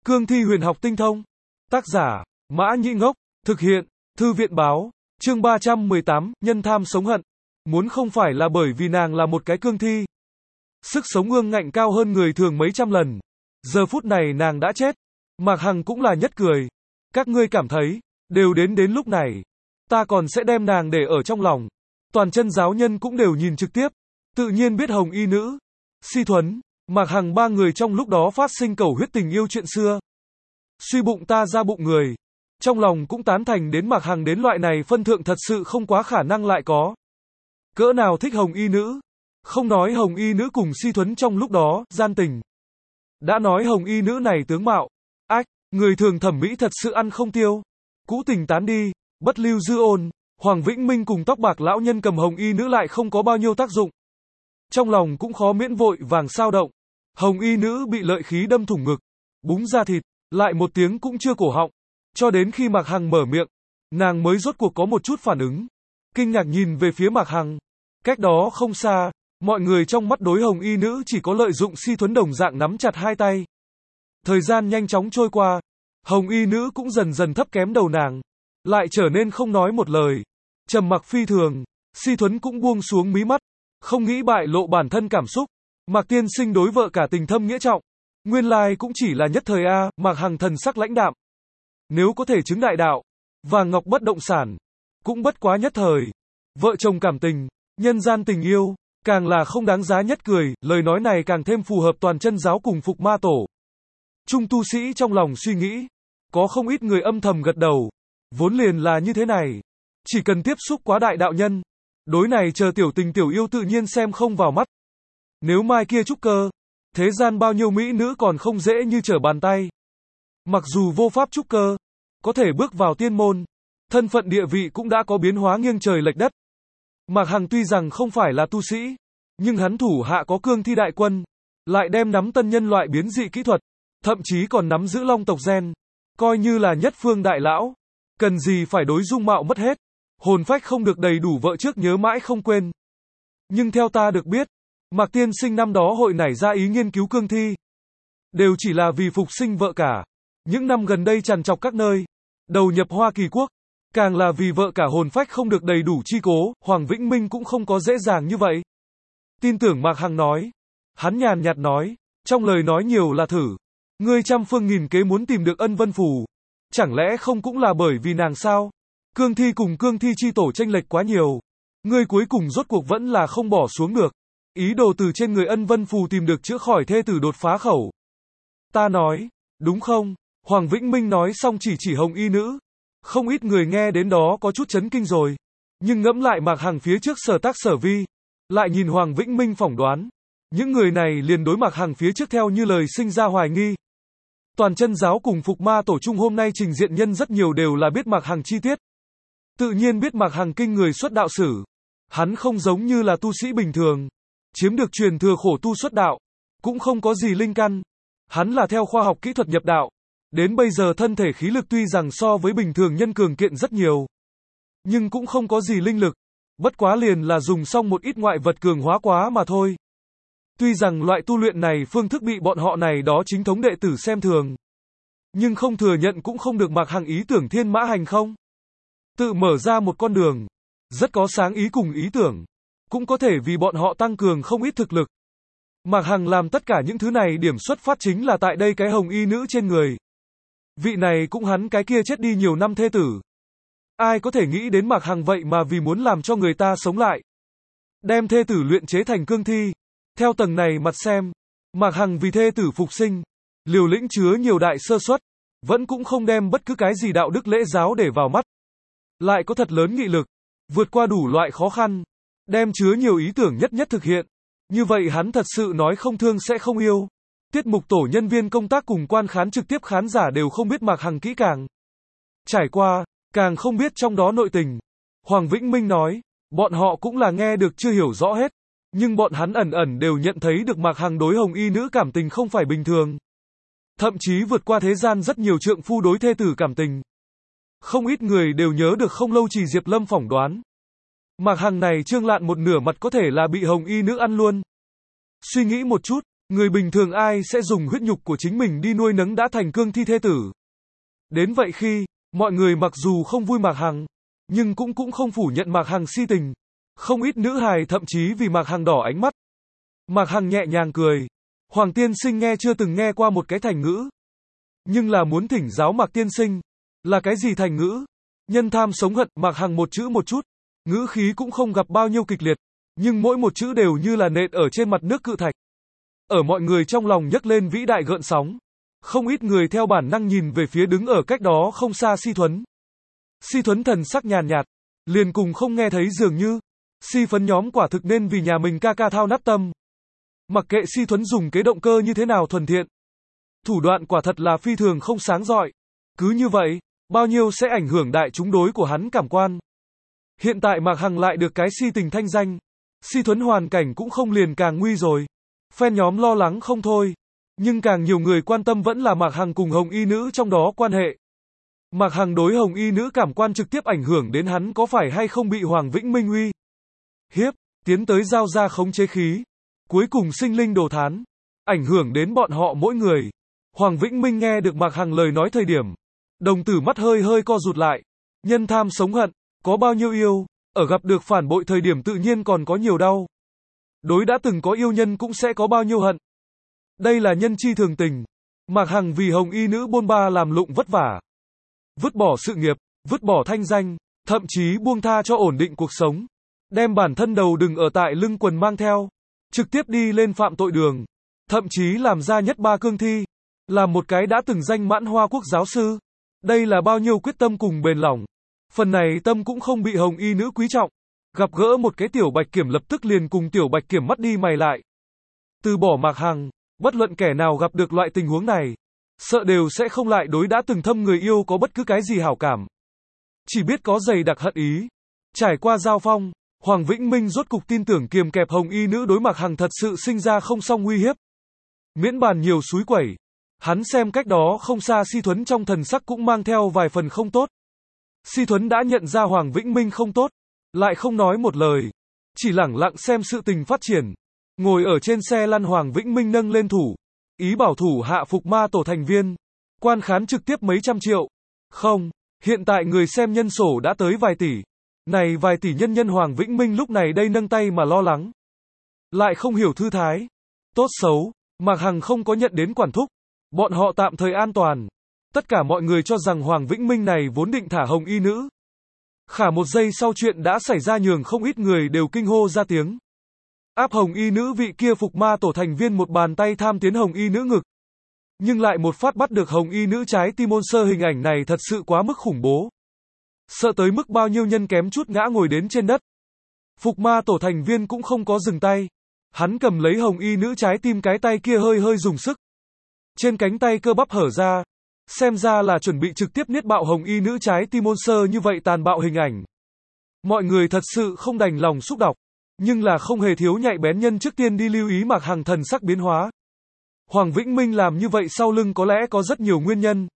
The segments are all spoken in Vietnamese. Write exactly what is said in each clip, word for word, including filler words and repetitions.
Cương thi huyền học tinh thông. Tác giả, Mã Nhĩ Ngốc. Thực hiện, Thư viện báo. Chương ba trăm mười tám, nhân tham sống hận. Muốn không phải là bởi vì nàng là một cái cương thi. Sức sống ương ngạnh cao hơn người thường mấy trăm lần. Giờ phút này nàng đã chết. Mạc Hằng cũng là nhất cười. Các ngươi cảm thấy, đều đến đến lúc này. Ta còn sẽ đem nàng để ở trong lòng. Toàn chân giáo nhân cũng đều nhìn trực tiếp. Tự nhiên biết hồng y nữ, Si Thuấn, Mạc Hằng ba người trong lúc đó phát sinh cầu huyết tình yêu chuyện xưa. Suy bụng ta ra bụng người. Trong lòng cũng tán thành đến Mạc Hằng đến loại này phân thượng thật sự không quá khả năng lại có. Cỡ nào thích hồng y nữ. Không nói hồng y nữ cùng Si Thuấn trong lúc đó, gian tình. Đã nói hồng y nữ này tướng mạo. Ách, người thường thẩm mỹ thật sự ăn không tiêu. Cũ tình tán đi, bất lưu dư ôn. Hoàng Vĩnh Minh cùng tóc bạc lão nhân cầm hồng y nữ lại không có bao nhiêu tác dụng. Trong lòng cũng khó miễn vội vàng sao động. Hồng y nữ bị lợi khí đâm thủng ngực. Búng ra thịt, lại một tiếng cũng chưa cổ họng. Cho đến khi Mạc Hằng mở miệng, nàng mới rốt cuộc có một chút phản ứng. Kinh ngạc nhìn về phía Mạc Hằng. Cách đó không xa, mọi người trong mắt đối hồng y nữ chỉ có lợi dụng Si Thuấn đồng dạng nắm chặt hai tay. Thời gian nhanh chóng trôi qua. Hồng y nữ cũng dần dần thấp kém đầu nàng. Lại trở nên không nói một lời. Trầm mặc phi thường. Si Thuấn cũng buông xuống mí mắt. Không nghĩ bại lộ bản thân cảm xúc. Mạc tiên sinh đối vợ cả tình thâm nghĩa trọng. Nguyên lai cũng chỉ là nhất thời a. Mạc Hằng thần sắc lãnh đạm. Nếu có thể chứng đại đạo, vàng ngọc bất động sản, cũng bất quá nhất thời. Vợ chồng cảm tình, nhân gian tình yêu, càng là không đáng giá nhất cười. Lời nói này càng thêm phù hợp toàn chân giáo cùng Phục Ma Tổ. Trung tu sĩ trong lòng suy nghĩ, có không ít người âm thầm gật đầu. Vốn liền là như thế này. Chỉ cần tiếp xúc quá đại đạo nhân, đối này chờ tiểu tình tiểu yêu tự nhiên xem không vào mắt. Nếu mai kia trúc cơ, thế gian bao nhiêu mỹ nữ còn không dễ như trở bàn tay. Mặc dù vô pháp trúc cơ, có thể bước vào tiên môn, thân phận địa vị cũng đã có biến hóa nghiêng trời lệch đất. Mạc Hằng tuy rằng không phải là tu sĩ, nhưng hắn thủ hạ có cương thi đại quân, lại đem nắm tân nhân loại biến dị kỹ thuật, thậm chí còn nắm giữ long tộc gen, coi như là nhất phương đại lão, cần gì phải đối dung mạo mất hết, hồn phách không được đầy đủ vợ trước nhớ mãi không quên. Nhưng theo ta được biết, Mạc tiên sinh năm đó hội nảy ra ý nghiên cứu cương thi, đều chỉ là vì phục sinh vợ cả. Những năm gần đây trằn trọc các nơi, đầu nhập Hoa Kỳ quốc, càng là vì vợ cả hồn phách không được đầy đủ chi cố. Hoàng Vĩnh Minh cũng không có dễ dàng như vậy. Tin tưởng Mạc Hằng nói. Hắn nhàn nhạt nói, trong lời nói nhiều là thử. Ngươi trăm phương nghìn kế muốn tìm được Ân Vân Phù. Chẳng lẽ không cũng là bởi vì nàng sao? Cương thi cùng cương thi chi tổ chênh lệch quá nhiều. Ngươi cuối cùng rốt cuộc vẫn là không bỏ xuống được. Ý đồ từ trên người Ân Vân Phù tìm được chữa khỏi thê tử đột phá khẩu. Ta nói, đúng không? Hoàng Vĩnh Minh nói xong chỉ chỉ hồng y nữ. Không ít người nghe đến đó có chút chấn kinh rồi. Nhưng ngẫm lại Mạc Hằng phía trước sở tác sở vi. Lại nhìn Hoàng Vĩnh Minh phỏng đoán. Những người này liền đối Mạc Hằng phía trước theo như lời sinh ra hoài nghi. Toàn chân giáo cùng Phục Ma Tổ Trung hôm nay trình diện nhân rất nhiều đều là biết Mạc Hằng chi tiết. Tự nhiên biết Mạc Hằng kinh người xuất đạo sử. Hắn không giống như là tu sĩ bình thường. Chiếm được truyền thừa khổ tu xuất đạo. Cũng không có gì linh căn. Hắn là theo khoa học kỹ thuật nhập đạo. Đến bây giờ thân thể khí lực tuy rằng so với bình thường nhân cường kiện rất nhiều. Nhưng cũng không có gì linh lực. Bất quá liền là dùng xong một ít ngoại vật cường hóa quá mà thôi. Tuy rằng loại tu luyện này phương thức bị bọn họ này đó chính thống đệ tử xem thường. Nhưng không thừa nhận cũng không được Mạc Hằng ý tưởng thiên mã hành không. Tự mở ra một con đường. Rất có sáng ý cùng ý tưởng. Cũng có thể vì bọn họ tăng cường không ít thực lực. Mạc Hằng làm tất cả những thứ này điểm xuất phát chính là tại đây cái hồng y nữ trên người. Vị này cũng hắn cái kia chết đi nhiều năm thê tử. Ai có thể nghĩ đến Mạc Hằng vậy mà vì muốn làm cho người ta sống lại. Đem thê tử luyện chế thành cương thi. Theo tầng này mặt xem, Mạc Hằng vì thê tử phục sinh, liều lĩnh chứa nhiều đại sơ suất, vẫn cũng không đem bất cứ cái gì đạo đức lễ giáo để vào mắt. Lại có thật lớn nghị lực, vượt qua đủ loại khó khăn, đem chứa nhiều ý tưởng nhất nhất thực hiện. Như vậy hắn thật sự nói không thương sẽ không yêu. Tiết mục tổ nhân viên công tác cùng quan khán trực tiếp khán giả đều không biết Mạc Hằng kỹ càng. Trải qua, càng không biết trong đó nội tình. Hoàng Vĩnh Minh nói, bọn họ cũng là nghe được chưa hiểu rõ hết. Nhưng bọn hắn ẩn ẩn đều nhận thấy được Mạc Hằng đối hồng y nữ cảm tình không phải bình thường. Thậm chí vượt qua thế gian rất nhiều trượng phu đối thê tử cảm tình. Không ít người đều nhớ được không lâu Trì Diệp Lâm phỏng đoán. Mạc Hằng này trương lạn một nửa mặt có thể là bị hồng y nữ ăn luôn. Suy nghĩ một chút, Người bình thường ai sẽ dùng huyết nhục của chính mình đi nuôi nấng đã thành cương thi thê tử. Đến vậy khi, mọi người mặc dù không vui Mạc Hằng, nhưng cũng cũng không phủ nhận Mạc Hằng si tình. Không ít nữ hài thậm chí vì Mạc Hằng đỏ ánh mắt. Mạc Hằng nhẹ nhàng cười. Hoàng tiên sinh nghe chưa từng nghe qua một cái thành ngữ. Nhưng là muốn thỉnh giáo Mạc tiên sinh. Là cái gì thành ngữ? Nhân tham sống hận, Mạc Hằng một chữ một chút. Ngữ khí cũng không gặp bao nhiêu kịch liệt. Nhưng mỗi một chữ đều như là nện ở trên mặt nước cự thạch. Ở mọi người trong lòng nhấc lên vĩ đại gợn sóng. Không ít người theo bản năng nhìn về phía đứng ở cách đó không xa Si Thuấn. Si Thuấn thần sắc nhàn nhạt, liền cùng không nghe thấy dường như. Si phấn nhóm quả thực nên vì nhà mình ca ca thao nát tâm. Mặc kệ Si Thuấn dùng cái động cơ như thế nào thuần thiện. Thủ đoạn quả thật là phi thường không sáng rọi. Cứ như vậy, bao nhiêu sẽ ảnh hưởng đại chúng đối của hắn cảm quan. Hiện tại Mạc Hằng lại được cái si tình thanh danh. Si Thuấn hoàn cảnh cũng không liền càng nguy rồi. Fan nhóm lo lắng không thôi. Nhưng càng nhiều người quan tâm vẫn là Mạc Hằng cùng Hồng Y Nữ trong đó quan hệ. Mạc Hằng đối Hồng Y Nữ cảm quan trực tiếp ảnh hưởng đến hắn có phải hay không bị Hoàng Vĩnh Minh uy hiếp, tiến tới giao ra khống chế khí. Cuối cùng sinh linh đồ thán. Ảnh hưởng đến bọn họ mỗi người. Hoàng Vĩnh Minh nghe được Mạc Hằng lời nói thời điểm. Đồng tử mắt hơi hơi co rụt lại. Nhân tham sống hận, có bao nhiêu yêu, ở gặp được phản bội thời điểm tự nhiên còn có nhiều đau. Đối đã từng có yêu nhân cũng sẽ có bao nhiêu hận. Đây là nhân chi thường tình. Mạc Hằng vì Hồng Y Nữ bôn ba làm lụng vất vả. Vứt bỏ sự nghiệp, vứt bỏ thanh danh, thậm chí buông tha cho ổn định cuộc sống. Đem bản thân đầu đừng ở tại lưng quần mang theo. Trực tiếp đi lên phạm tội đường. Thậm chí làm ra nhất ba cương thi. Là một cái đã từng danh mãn Hoa Quốc giáo sư. Đây là bao nhiêu quyết tâm cùng bền lòng. Phần này tâm cũng không bị Hồng Y Nữ quý trọng. Gặp gỡ một cái Tiểu Bạch Kiểm lập tức liền cùng Tiểu Bạch Kiểm mắt đi mày lại. Từ bỏ Mạc Hằng, bất luận kẻ nào gặp được loại tình huống này, sợ đều sẽ không lại đối đã từng thâm người yêu có bất cứ cái gì hảo cảm. Chỉ biết có dày đặc hận ý. Trải qua giao phong, Hoàng Vĩnh Minh rốt cục tin tưởng kiềm kẹp Hồng Y Nữ đối Mạc Hằng thật sự sinh ra không song nguy hiếp. Miễn bàn nhiều suối quẩy. Hắn xem cách đó không xa Si Thuấn trong thần sắc cũng mang theo vài phần không tốt. Si Thuấn đã nhận ra Hoàng Vĩnh Minh không tốt, lại không nói một lời, chỉ lẳng lặng xem sự tình phát triển. Ngồi ở trên xe lăn Hoàng Vĩnh Minh nâng lên thủ, ý bảo thủ hạ phục ma tổ thành viên, quan khán trực tiếp mấy trăm triệu. Không, hiện tại người xem nhân sổ đã tới vài tỷ. Này vài tỷ nhân nhân Hoàng Vĩnh Minh lúc này đây nâng tay mà lo lắng. Lại không hiểu thư thái. Tốt xấu, Mạc Hằng không có nhận đến quản thúc. Bọn họ tạm thời an toàn. Tất cả mọi người cho rằng Hoàng Vĩnh Minh này vốn định thả Hồng Y Nữ. Khả một giây sau chuyện đã xảy ra nhường không ít người đều kinh hô ra tiếng. Áp Hồng Y Nữ vị kia phục ma tổ thành viên một bàn tay tham tiến Hồng Y Nữ ngực. Nhưng lại một phát bắt được Hồng Y Nữ trái tim monster hình ảnh này thật sự quá mức khủng bố. Sợ tới mức bao nhiêu nhân kém chút ngã ngồi đến trên đất. Phục ma tổ thành viên cũng không có dừng tay. Hắn cầm lấy Hồng Y Nữ trái tim cái tay kia hơi hơi dùng sức. Trên cánh tay cơ bắp hở ra. Xem ra là chuẩn bị trực tiếp niết bạo Hồng Y Nữ trái tim monster như vậy tàn bạo hình ảnh. Mọi người thật sự không đành lòng xúc đọc. Nhưng là không hề thiếu nhạy bén nhân trước tiên đi lưu ý Mạc Hằng thần sắc biến hóa. Hoàng Vĩnh Minh làm như vậy sau lưng có lẽ có rất nhiều nguyên nhân.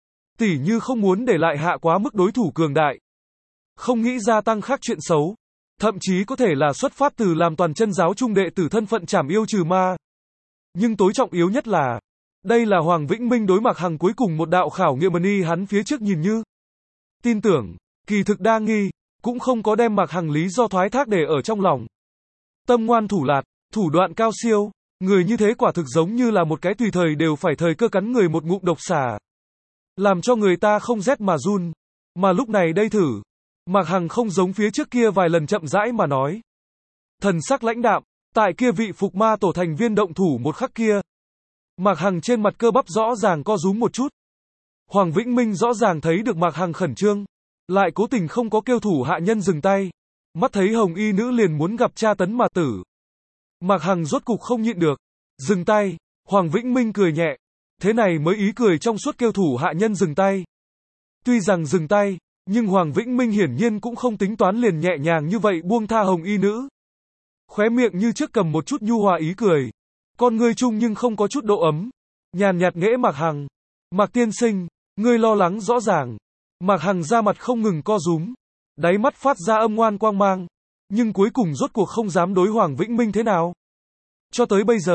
Tỉ như không muốn để lại hạ quá mức đối thủ cường đại. Không nghĩ gia tăng khác chuyện xấu. Thậm chí có thể là xuất phát từ làm toàn chân giáo trung đệ tử thân phận trảm yêu trừ ma. Nhưng tối trọng yếu nhất là, đây là Hoàng Vĩnh Minh đối Mạc Hằng cuối cùng một đạo khảo nghiệm y hắn phía trước nhìn như. Tin tưởng, kỳ thực đa nghi, cũng không có đem Mạc Hằng lý do thoái thác để ở trong lòng. Tâm ngoan thủ lạt, thủ đoạn cao siêu, người như thế quả thực giống như là một cái tùy thời đều phải thời cơ cắn người một ngụm độc xà. Làm cho người ta không rét mà run. Mà lúc này đây thử, Mạc Hằng không giống phía trước kia vài lần chậm rãi mà nói. Thần sắc lãnh đạm, tại kia vị phục ma tổ thành viên động thủ một khắc kia. Mạc Hằng trên mặt cơ bắp rõ ràng co rúm một chút. Hoàng Vĩnh Minh rõ ràng thấy được Mạc Hằng khẩn trương, lại cố tình không có kêu thủ hạ nhân dừng tay. Mắt thấy Hồng Y Nữ liền muốn gặp tra tấn mà tử. Mạc Hằng rốt cục không nhịn được. Dừng tay, Hoàng Vĩnh Minh cười nhẹ. Thế này mới ý cười trong suốt kêu thủ hạ nhân dừng tay. Tuy rằng dừng tay, nhưng Hoàng Vĩnh Minh hiển nhiên cũng không tính toán liền nhẹ nhàng như vậy buông tha Hồng Y Nữ. Khóe miệng như trước cầm một chút nhu hòa ý cười. Con ngươi chung nhưng không có chút độ ấm. Nhàn nhạt nghễ Mạc Hằng. Mạc tiên sinh, ngươi lo lắng rõ ràng. Mạc Hằng ra mặt không ngừng co rúm. Đáy mắt phát ra âm ngoan quang mang. Nhưng cuối cùng rốt cuộc không dám đối Hoàng Vĩnh Minh thế nào. Cho tới bây giờ,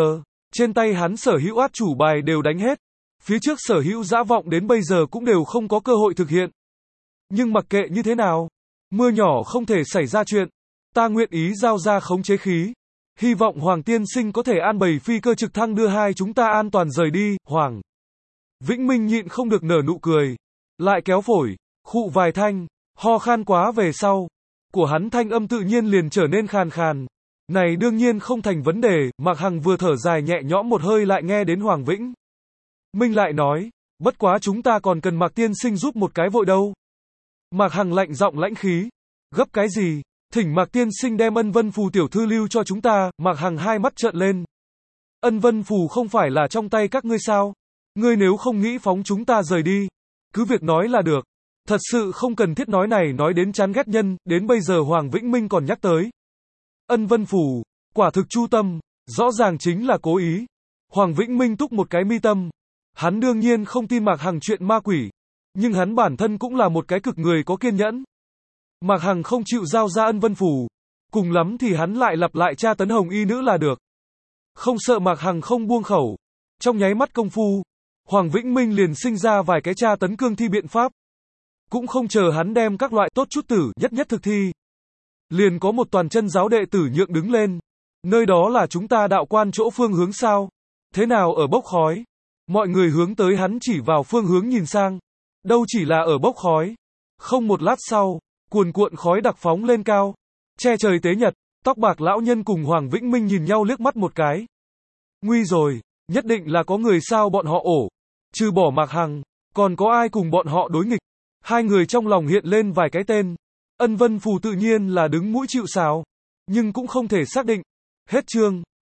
Trên tay hắn sở hữu át chủ bài đều đánh hết. Phía trước sở hữu dã vọng đến bây giờ cũng đều không có cơ hội thực hiện. Nhưng mặc kệ như thế nào, mưa nhỏ không thể xảy ra chuyện. Ta nguyện ý giao ra khống chế khí. Hy vọng Hoàng tiên sinh có thể an bày phi cơ trực thăng đưa hai chúng ta an toàn rời đi. Hoàng Vĩnh Minh nhịn không được nở nụ cười. Lại kéo phổi, khụ vài thanh, ho khan quá về sau. Của hắn thanh âm tự nhiên liền trở nên khàn khàn. Này đương nhiên không thành vấn đề, Mạc Hằng vừa thở dài nhẹ nhõm một hơi lại nghe đến Hoàng Vĩnh Minh lại nói, bất quá chúng ta còn cần Mạc tiên sinh giúp một cái vội đâu. Mạc Hằng lạnh giọng lãnh khí, gấp cái gì, thỉnh Mạc tiên sinh đem ân vân phù tiểu thư lưu cho chúng ta. Mạc Hằng hai mắt trợn lên. Ân vân phù không phải là trong tay các ngươi sao? Ngươi nếu không nghĩ phóng chúng ta rời đi, cứ việc nói là được. Thật sự không cần thiết nói này nói đến chán ghét nhân, đến bây giờ Hoàng Vĩnh Minh còn nhắc tới. Ân vân phù, quả thực chu tâm, rõ ràng chính là cố ý. Hoàng Vĩnh Minh túc một cái mi tâm. Hắn đương nhiên không tin Mạc Hằng chuyện ma quỷ, nhưng hắn bản thân cũng là một cái cực người có kiên nhẫn. Mạc Hằng không chịu giao ra ân vân phù, cùng lắm thì hắn lại lặp lại tra tấn hồng y nữ là được. Không sợ Mạc Hằng không buông khẩu. Trong nháy mắt công phu, Hoàng Vĩnh Minh liền sinh ra vài cái tra tấn cương thi biện pháp. Cũng không chờ hắn đem các loại tốt chút tử nhất nhất thực thi. Liền có một toàn chân giáo đệ tử nhượng đứng lên. Nơi đó là chúng ta đạo quan chỗ phương hướng sao? Thế nào ở bốc khói? Mọi người hướng tới hắn chỉ vào phương hướng nhìn sang. Đâu chỉ là ở bốc khói. Không một lát sau, cuồn cuộn khói đặc phóng lên cao. Che trời tế nhật, tóc bạc lão nhân cùng Hoàng Vĩnh Minh nhìn nhau liếc mắt một cái. Nguy rồi, nhất định là có người sao bọn họ ổ. Trừ bỏ Mạc Hằng, còn có ai cùng bọn họ đối nghịch. Hai người trong lòng hiện lên vài cái tên. Ân vân phù tự nhiên là đứng mũi chịu sào, nhưng cũng không thể xác định. Hết chương.